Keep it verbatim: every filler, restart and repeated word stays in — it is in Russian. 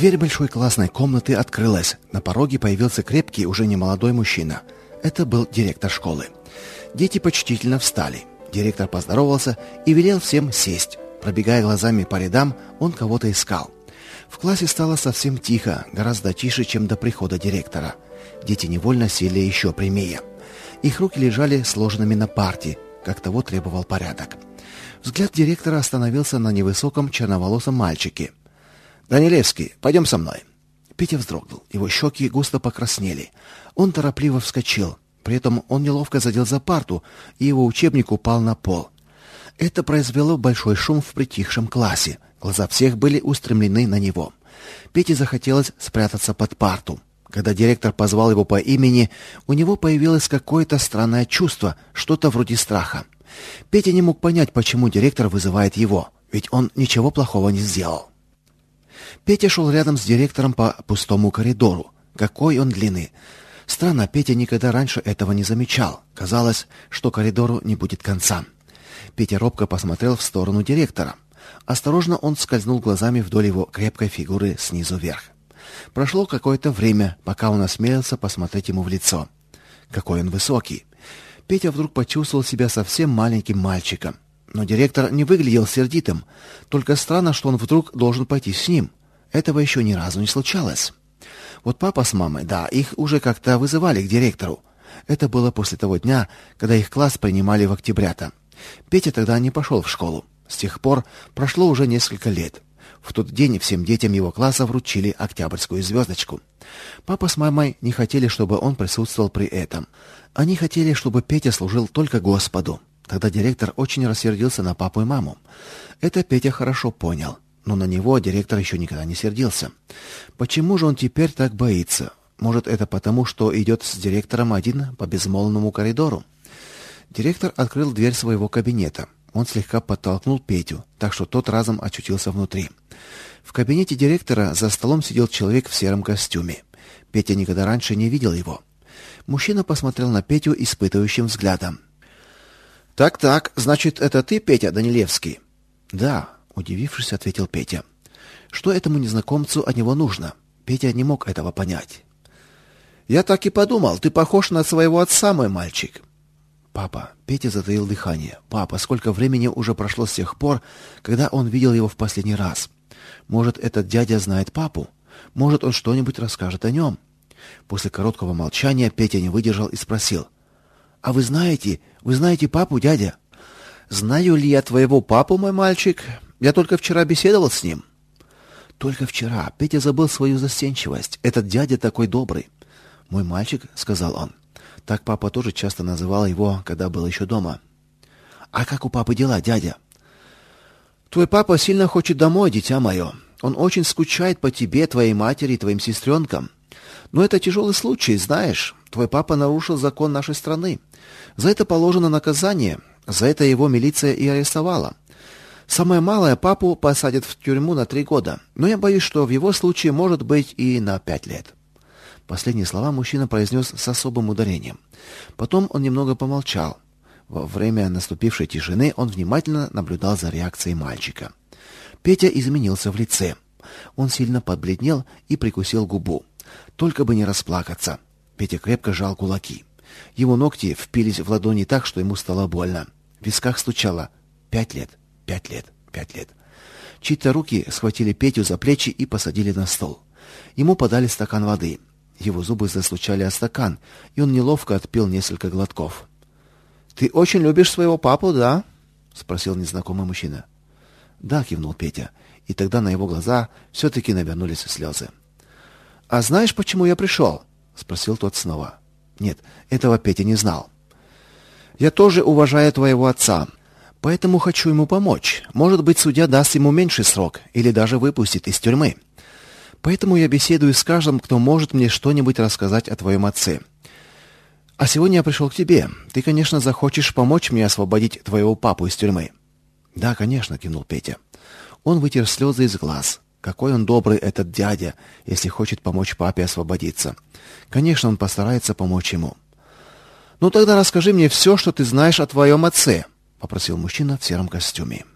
Дверь большой классной комнаты открылась. На пороге появился крепкий, уже не молодой мужчина. Это был директор школы. Дети почтительно встали. Директор поздоровался и велел всем сесть. Пробегая глазами по рядам, он кого-то искал. В классе стало совсем тихо, гораздо тише, чем до прихода директора. Дети невольно сели еще прямее. Их руки лежали сложенными на парте, как того требовал порядок. Взгляд директора остановился на невысоком черноволосом мальчике. «Данилевский, пойдем со мной». Петя вздрогнул. Его щеки густо покраснели. Он торопливо вскочил. При этом он неловко задел за парту, и его учебник упал на пол. Это произвело большой шум в притихшем классе. Глаза всех были устремлены на него. Пете захотелось спрятаться под парту. Когда директор позвал его по имени, у него появилось какое-то странное чувство, что-то вроде страха. Петя не мог понять, почему директор вызывает его, ведь он ничего плохого не сделал. Петя шел рядом с директором по пустому коридору. Какой он длинный! Странно, Петя никогда раньше этого не замечал. Казалось, что коридору не будет конца. Петя робко посмотрел в сторону директора. Осторожно он скользнул глазами вдоль его крепкой фигуры снизу вверх. Прошло какое-то время, пока он осмелился посмотреть ему в лицо. Какой он высокий! Петя вдруг почувствовал себя совсем маленьким мальчиком. Но директор не выглядел сердитым. Только странно, что он вдруг должен пойти с ним. Этого еще ни разу не случалось. Вот папа с мамой, да, их уже как-то вызывали к директору. Это было после того дня, когда их класс принимали в октября-то. Петя тогда не пошел в школу. С тех пор прошло уже несколько лет. В тот день всем детям его класса вручили октябрьскую звездочку. Папа с мамой не хотели, чтобы он присутствовал при этом. Они хотели, чтобы Петя служил только Господу. Тогда директор очень рассердился на папу и маму. Это Петя хорошо понял. Но на него директор еще никогда не сердился. Почему же он теперь так боится? Может, это потому, что идет с директором один по безмолвному коридору? Директор открыл дверь своего кабинета. Он слегка подтолкнул Петю, так что тот разом очутился внутри. В кабинете директора за столом сидел человек в сером костюме. Петя никогда раньше не видел его. Мужчина посмотрел на Петю испытывающим взглядом. «Так-так, значит, это ты, Петя Данилевский?» «Да», — удивившись, ответил Петя. Что этому незнакомцу от него нужно? Петя не мог этого понять. «Я так и подумал, ты похож на своего отца, мой мальчик». «Папа», — Петя затаил дыхание. «Папа, сколько времени уже прошло с тех пор, когда он видел его в последний раз? Может, этот дядя знает папу? Может, он что-нибудь расскажет о нем?» После короткого молчания Петя не выдержал и спросил. «А вы знаете, вы знаете папу, дядя?» «Знаю ли я твоего папу, мой мальчик? Я только вчера беседовал с ним». Только вчера. Петя забыл свою застенчивость. Этот дядя такой добрый. «Мой мальчик», — сказал он. Так папа тоже часто называл его, когда был еще дома. «А как у папы дела, дядя?» «Твой папа сильно хочет домой, дитя мое. Он очень скучает по тебе, твоей матери и твоим сестренкам. Но это тяжелый случай, знаешь. Твой папа нарушил закон нашей страны. За это положено наказание. За это его милиция и арестовала. Самое малое, папу посадят в тюрьму на три года. Но я боюсь, что в его случае может быть и на пять лет». Последние слова мужчина произнес с особым ударением. Потом он немного помолчал. Во время наступившей тишины он внимательно наблюдал за реакцией мальчика. Петя изменился в лице. Он сильно побледнел и прикусил губу. Только бы не расплакаться. Петя крепко сжал кулаки. Его ногти впились в ладони так, что ему стало больно. В висках стучало: пять лет, пять лет, пять лет. Чьи-то руки схватили Петю за плечи и посадили на стол. Ему подали стакан воды. Его зубы застучали о стакан, и он неловко отпил несколько глотков. «Ты очень любишь своего папу, да?» — спросил незнакомый мужчина. «Да», — кивнул Петя, и тогда на его глаза все-таки навернулись слезы. «А знаешь, почему я пришел?» — спросил тот снова. Нет, этого Петя не знал. «Я тоже уважаю твоего отца, поэтому хочу ему помочь. Может быть, судья даст ему меньший срок или даже выпустит из тюрьмы. Поэтому я беседую с каждым, кто может мне что-нибудь рассказать о твоем отце. А сегодня я пришел к тебе. Ты, конечно, захочешь помочь мне освободить твоего папу из тюрьмы». «Да, конечно», — кивнул Петя. Он вытер слезы из глаз. Какой он добрый, этот дядя, если хочет помочь папе освободиться. Конечно, он постарается помочь ему. «Ну тогда расскажи мне все, что ты знаешь о твоем отце», — попросил мужчина в сером костюме.